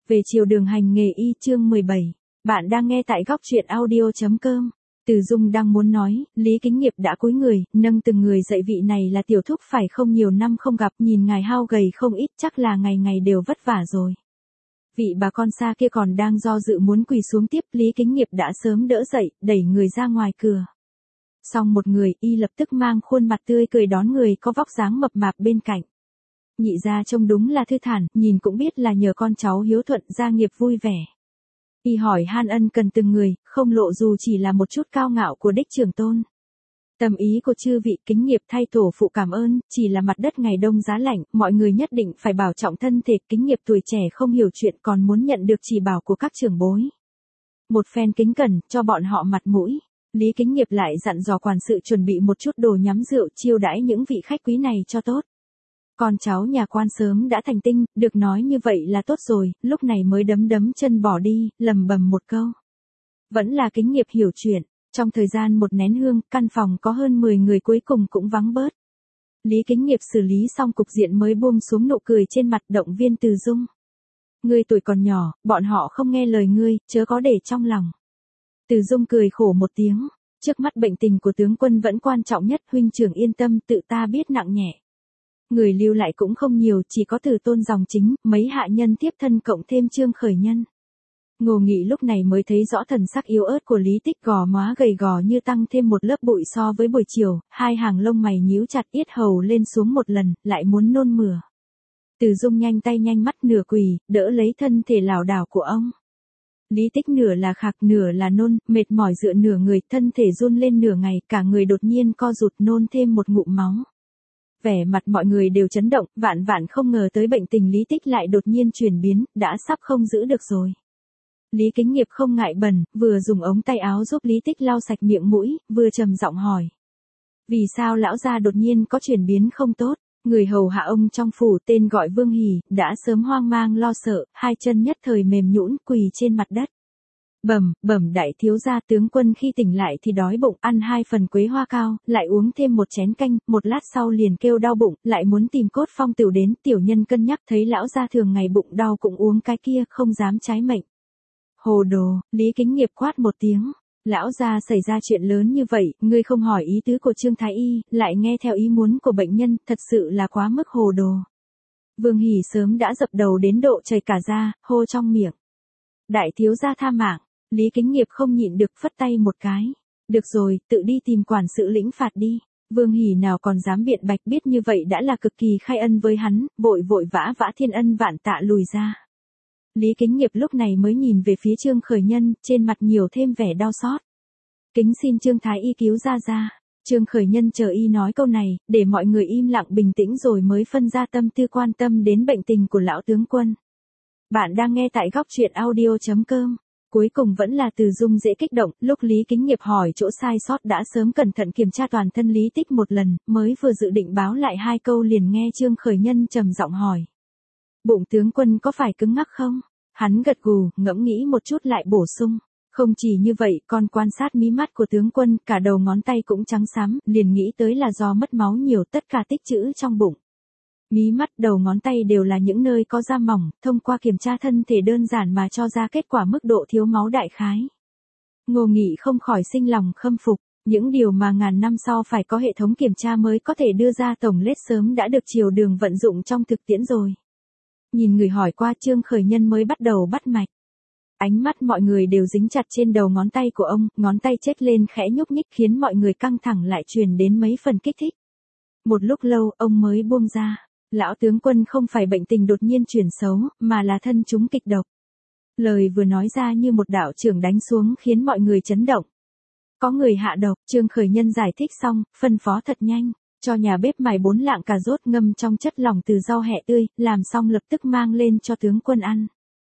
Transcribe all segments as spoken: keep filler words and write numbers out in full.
Về chiều đường hành nghề y chương mười bảy. Bạn đang nghe tại góc truyện audio.com. Từ Dung đang muốn nói, Lý Kính Nghiệp đã cúi người, nâng từng người dậy. Vị này là tiểu thúc phải không nhiều năm không gặp, nhìn ngài hao gầy không ít, chắc là ngày ngày đều vất vả rồi. Vị bà con xa kia còn đang do dự muốn quỳ xuống tiếp, Lý Kính Nghiệp đã sớm đỡ dậy, đẩy người ra ngoài cửa. Xong một người, y lập tức mang khuôn mặt tươi cười đón người có vóc dáng mập mạp bên cạnh. Nhị gia trông đúng là thư thản, nhìn cũng biết là nhờ con cháu hiếu thuận, gia nghiệp vui vẻ. Y hỏi han ân cần từng người, không lộ dù chỉ là một chút cao ngạo của đích trưởng tôn. Tâm ý của chư vị. Kính Nghiệp thay tổ phụ cảm ơn, chỉ là mặt đất ngày đông giá lạnh, mọi người nhất định phải bảo trọng thân thể. Kính Nghiệp tuổi trẻ không hiểu chuyện còn muốn nhận được chỉ bảo của các trưởng bối. Một phen kính cẩn, cho bọn họ mặt mũi. Lý Kính Nghiệp lại dặn dò quản sự chuẩn bị một chút đồ nhắm rượu chiêu đãi những vị khách quý này cho tốt. Con cháu nhà quan sớm đã thành tinh, được nói như vậy là tốt rồi, lúc này mới đấm đấm chân bỏ đi, lầm bầm một câu. Vẫn là Kính Nghiệp hiểu chuyện, trong thời gian một nén hương, căn phòng có hơn mười người cuối cùng cũng vắng bớt. Lý Kính Nghiệp xử lý xong cục diện mới buông xuống nụ cười trên mặt, động viên Từ Dung. Ngươi tuổi còn nhỏ, bọn họ không nghe lời ngươi, chớ có để trong lòng. Từ Dung cười khổ một tiếng, trước mắt bệnh tình của tướng quân vẫn quan trọng nhất, huynh trưởng yên tâm, tự ta biết nặng nhẹ. Người lưu lại cũng không nhiều, chỉ có Từ Tôn dòng chính, mấy hạ nhân tiếp thân cộng thêm Trương Khởi Nhân. Ngô Nghị lúc này mới thấy rõ thần sắc yếu ớt của Lý Tích, gò má gầy gò như tăng thêm một lớp bụi so với buổi chiều, hai hàng lông mày nhíu chặt, yết hầu lên xuống một lần, lại muốn nôn mửa. Từ Dung nhanh tay nhanh mắt nửa quỳ, đỡ lấy thân thể lảo đảo của ông. Lý Tích nửa là khạc nửa là nôn, mệt mỏi dựa nửa người, thân thể run lên nửa ngày, cả người đột nhiên co rụt, nôn thêm một ngụm máu. Vẻ mặt mọi người đều chấn động, vạn vạn không ngờ tới bệnh tình Lý Tích lại đột nhiên chuyển biến, đã sắp không giữ được rồi. Lý Kính Nghiệp không ngại bẩn, vừa dùng ống tay áo giúp Lý Tích lau sạch miệng mũi, vừa trầm giọng hỏi. Vì sao lão gia đột nhiên có chuyển biến không tốt? Người hầu hạ ông trong phủ tên gọi Vương Hỉ, đã sớm hoang mang lo sợ, hai chân nhất thời mềm nhũn quỳ trên mặt đất. Bẩm, bẩm đại thiếu gia, tướng quân khi tỉnh lại thì đói bụng, ăn hai phần quế hoa cao, lại uống thêm một chén canh, một lát sau liền kêu đau bụng, lại muốn tìm Cốt Phong Tửu đến. Tiểu nhân cân nhắc thấy lão gia thường ngày bụng đau cũng uống cái kia, không dám trái mệnh. Hồ đồ, Lý Kính Nghiệp quát một tiếng. Lão gia xảy ra chuyện lớn như vậy, ngươi không hỏi ý tứ của Trương Thái Y, lại nghe theo ý muốn của bệnh nhân, thật sự là quá mức hồ đồ. Vương Hỉ sớm đã dập đầu đến độ chảy cả da, hô trong miệng. Đại thiếu gia tha mạng. Lý Kính Nghiệp không nhịn được phất tay một cái. Được rồi, tự đi tìm quản sự lĩnh phạt đi. Vương Hỉ nào còn dám biện bạch, biết như vậy đã là cực kỳ khai ân với hắn, vội vội vã vã thiên ân vạn tạ lùi ra. Lý Kính Nghiệp lúc này mới nhìn về phía Trương Khởi Nhân, trên mặt nhiều thêm vẻ đau xót. Kính xin Trương Thái Y cứu ra ra. Trương Khởi Nhân chờ y nói câu này, để mọi người im lặng bình tĩnh rồi mới phân ra tâm tư quan tâm đến bệnh tình của lão tướng quân. Bạn đang nghe tại góc truyện audio.com. Cuối cùng vẫn là Từ Dung dễ kích động, lúc Lý Kính Nghiệp hỏi chỗ sai sót đã sớm cẩn thận kiểm tra toàn thân Lý Tích một lần, mới vừa dự định báo lại hai câu liền nghe Trương Khởi Nhân trầm giọng hỏi. Bụng tướng quân có phải cứng ngắc không? Hắn gật gù, ngẫm nghĩ một chút lại bổ sung. Không chỉ như vậy, còn quan sát mí mắt của tướng quân, cả đầu ngón tay cũng trắng xám, liền nghĩ tới là do mất máu nhiều, tất cả tích trữ trong bụng. Mí mắt, đầu ngón tay đều là những nơi có da mỏng, thông qua kiểm tra thân thể đơn giản mà cho ra kết quả mức độ thiếu máu đại khái. Ngô Nghị không khỏi sinh lòng khâm phục, những điều mà ngàn năm sau phải có hệ thống kiểm tra mới có thể đưa ra tổng lết sớm đã được triều đường vận dụng trong thực tiễn rồi. Nhìn người hỏi qua, Trương Khởi Nhân mới bắt đầu bắt mạch. Ánh mắt mọi người đều dính chặt trên đầu ngón tay của ông, ngón tay chếch lên khẽ nhúc nhích khiến mọi người căng thẳng lại truyền đến mấy phần kích thích. Một lúc lâu, ông mới buông ra. Lão tướng quân không phải bệnh tình đột nhiên chuyển xấu, mà là thân chúng kịch độc. Lời vừa nói ra như một đạo chưởng đánh xuống khiến mọi người chấn động. Có người hạ độc, Trương Khởi Nhân giải thích xong, phân phó thật nhanh, cho nhà bếp mài bốn lạng cà rốt ngâm trong chất lỏng từ rau hẹ tươi, làm xong lập tức mang lên cho tướng quân ăn.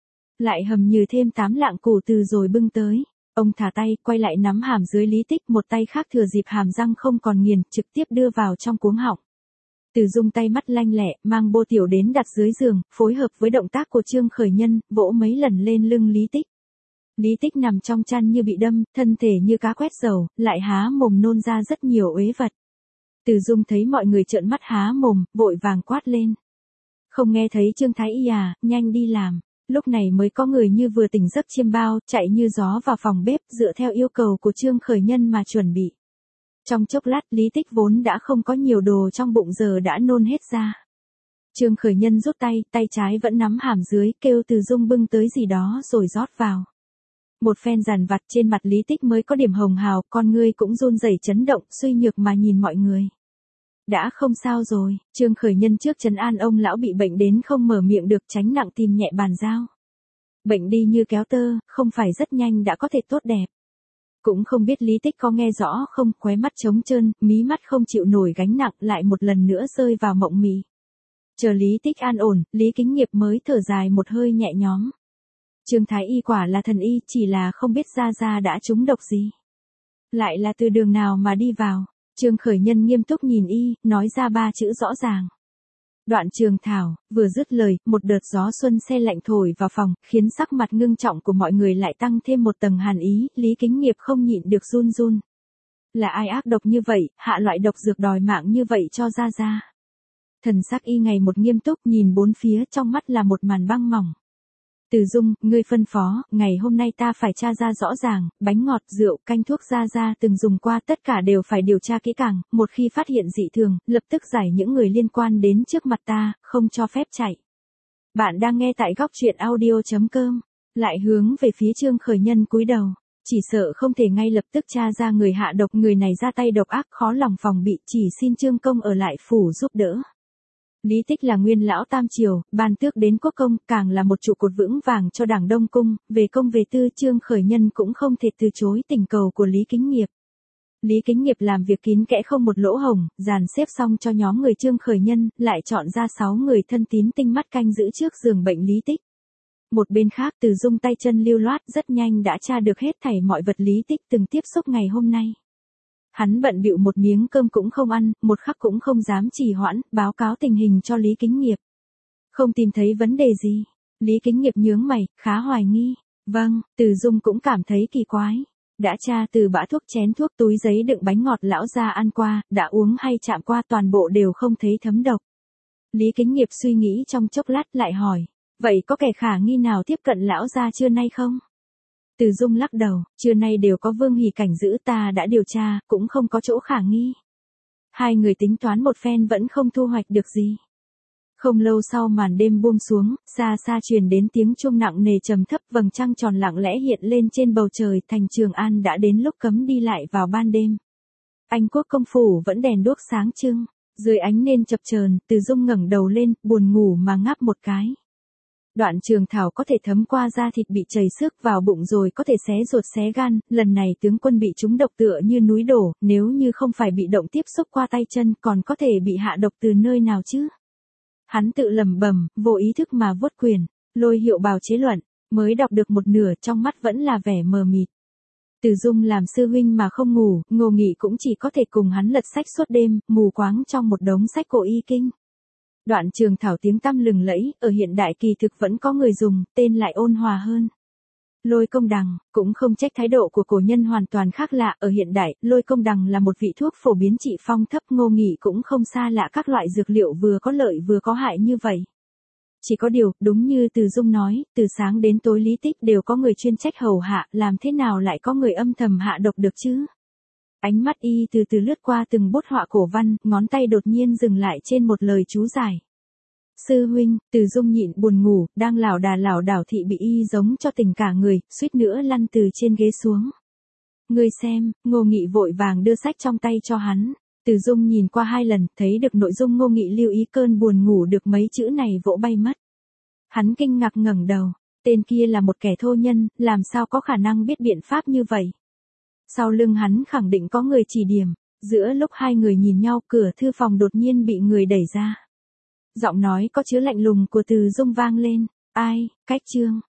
Lại hầm nhừ thêm tám lạng củ từ rồi bưng tới. Ông thả tay, quay lại nắm hàm dưới Lý Tích, một tay khác thừa dịp hàm răng không còn nghiền, trực tiếp đưa vào trong cuống họng. Từ Dung tay mắt lanh lẹ, mang bô tiểu đến đặt dưới giường, phối hợp với động tác của Trương Khởi Nhân, vỗ mấy lần lên lưng Lý Tích. Lý Tích nằm trong chăn như bị đâm, thân thể như cá quét dầu, lại há mồm nôn ra rất nhiều uế vật. Từ Dung thấy mọi người trợn mắt há mồm, vội vàng quát lên. Không nghe thấy Trương Thái Y à, nhanh đi làm. Lúc này mới có người như vừa tỉnh giấc chiêm bao, chạy như gió vào phòng bếp, dựa theo yêu cầu của Trương Khởi Nhân mà chuẩn bị. Trong chốc lát, Lý Tích vốn đã không có nhiều đồ trong bụng giờ đã nôn hết ra. Trương Khởi Nhân rút tay, tay trái vẫn nắm hàm dưới, kêu Từ Dung bưng tới gì đó rồi rót vào. Một phen dàn vặt trên mặt Lý Tích mới có điểm hồng hào, con ngươi cũng run rẩy chấn động, suy nhược mà nhìn mọi người. Đã không sao rồi, Trương Khởi Nhân trước trấn an ông lão bị bệnh đến không mở miệng được, tránh nặng tìm nhẹ bàn giao. Bệnh đi như kéo tơ, không phải rất nhanh đã có thể tốt đẹp. Cũng không biết Lý Tích có nghe rõ không, khóe mắt trống trơn, mí mắt không chịu nổi gánh nặng, lại một lần nữa rơi vào mộng mị. Chờ Lý Tích an ổn, Lý Kính Nghiệp mới thở dài một hơi nhẹ nhõm. Trương Thái Y quả là thần y, chỉ là không biết Gia Gia đã trúng độc gì. Lại là từ đường nào mà đi vào. Trương Khởi Nhân nghiêm túc nhìn y, nói ra ba chữ rõ ràng. Đoạn Trường Thảo. Vừa dứt lời, một đợt gió xuân se lạnh thổi vào phòng, khiến sắc mặt ngưng trọng của mọi người lại tăng thêm một tầng hàn ý, Lý Kính Nghiệp không nhịn được run run. Là ai ác độc như vậy, hạ loại độc dược đòi mạng như vậy cho Gia Gia. Thần sắc y ngày một nghiêm túc, nhìn bốn phía, trong mắt là một màn băng mỏng. Từ Dung, ngươi phân phó, ngày hôm nay ta phải tra ra rõ ràng, bánh ngọt, rượu, canh thuốc Gia Gia từng dùng qua tất cả đều phải điều tra kỹ càng, một khi phát hiện dị thường, lập tức giải những người liên quan đến trước mặt ta, không cho phép chạy. Bạn đang nghe tại góc truyện audio chấm com, lại hướng về phía Trương Khởi Nhân cúi đầu, chỉ sợ không thể ngay lập tức tra ra người hạ độc, người này ra tay độc ác khó lòng phòng bị, chỉ xin Trương Công ở lại phủ giúp đỡ. Lý Tích là nguyên lão tam triều, ban tước đến quốc công, càng là một trụ cột vững vàng cho đảng Đông Cung, về công về tư Trương Khởi Nhân cũng không thể từ chối tình cầu của Lý Kính Nghiệp. Lý Kính Nghiệp làm việc kín kẽ không một lỗ hổng, dàn xếp xong cho nhóm người Trương Khởi Nhân, lại chọn ra sáu người thân tín tinh mắt canh giữ trước giường bệnh Lý Tích. Một bên khác Từ Dung tay chân lưu loát rất nhanh đã tra được hết thảy mọi vật Lý Tích từng tiếp xúc ngày hôm nay. Hắn bận bịu một miếng cơm cũng không ăn, một khắc cũng không dám trì hoãn, báo cáo tình hình cho Lý Kính Nghiệp. Không tìm thấy vấn đề gì. Lý Kính Nghiệp nhướng mày, khá hoài nghi. Vâng, Từ Dung cũng cảm thấy kỳ quái. Đã tra từ bã thuốc, chén thuốc, túi giấy đựng bánh ngọt lão gia ăn qua, đã uống hay chạm qua, toàn bộ đều không thấy thấm độc. Lý Kính Nghiệp suy nghĩ trong chốc lát lại hỏi, vậy có kẻ khả nghi nào tiếp cận lão gia trưa nay không? Từ Dung lắc đầu, trưa nay đều có Vương Hỉ cảnh giữ, ta đã điều tra, cũng không có chỗ khả nghi. Hai người tính toán một phen vẫn không thu hoạch được gì. Không lâu sau màn đêm buông xuống, xa xa truyền đến tiếng chuông nặng nề trầm thấp, vầng trăng tròn lặng lẽ hiện lên trên bầu trời, thành Trường An đã đến lúc cấm đi lại vào ban đêm. Anh quốc công phủ vẫn đèn đuốc sáng trưng, dưới ánh nến chập chờn, Từ Dung ngẩng đầu lên, buồn ngủ mà ngáp một cái. Đoạn Trường Thảo có thể thấm qua da thịt bị chảy xước vào bụng rồi có thể xé ruột xé gan, lần này tướng quân bị trúng độc tựa như núi đổ, nếu như không phải bị động tiếp xúc qua tay chân còn có thể bị hạ độc từ nơi nào chứ? Hắn tự lẩm bẩm, vô ý thức mà vuốt quyền, Lôi Hiệu bào chế luận, mới đọc được một nửa trong mắt vẫn là vẻ mờ mịt. Từ Dung làm sư huynh mà không ngủ, Ngô Nghị cũng chỉ có thể cùng hắn lật sách suốt đêm, mù quáng trong một đống sách cổ y kinh. Đoạn Trường Thảo tiếng tăm lừng lẫy, ở hiện đại kỳ thực vẫn có người dùng, tên lại ôn hòa hơn. Lôi Công Đằng, cũng không trách thái độ của cổ nhân hoàn toàn khác lạ, ở hiện đại, Lôi Công Đằng là một vị thuốc phổ biến trị phong thấp, Ngô Nghị cũng không xa lạ các loại dược liệu vừa có lợi vừa có hại như vậy. Chỉ có điều, đúng như Từ Dung nói, từ sáng đến tối Lý Tích đều có người chuyên trách hầu hạ, làm thế nào lại có người âm thầm hạ độc được chứ? Ánh mắt y từ từ lướt qua từng bút họa cổ văn, ngón tay đột nhiên dừng lại trên một lời chú giải. Sư huynh, Từ Dung nhịn buồn ngủ, đang lảo đà lảo đảo thị bị y giống cho tỉnh cả người, suýt nữa lăn từ trên ghế xuống. Ngươi xem, Ngô Nghị vội vàng đưa sách trong tay cho hắn. Từ Dung nhìn qua hai lần, thấy được nội dung Ngô Nghị lưu ý, cơn buồn ngủ được mấy chữ này vỗ bay mất. Hắn kinh ngạc ngẩng đầu, tên kia là một kẻ thô nhân, làm sao có khả năng biết biện pháp như vậy? Sau lưng hắn khẳng định có người chỉ điểm, giữa lúc hai người nhìn nhau, cửa thư phòng đột nhiên bị người đẩy ra. Giọng nói có chứa lạnh lùng của Từ Dung vang lên, ai, Cách Trương.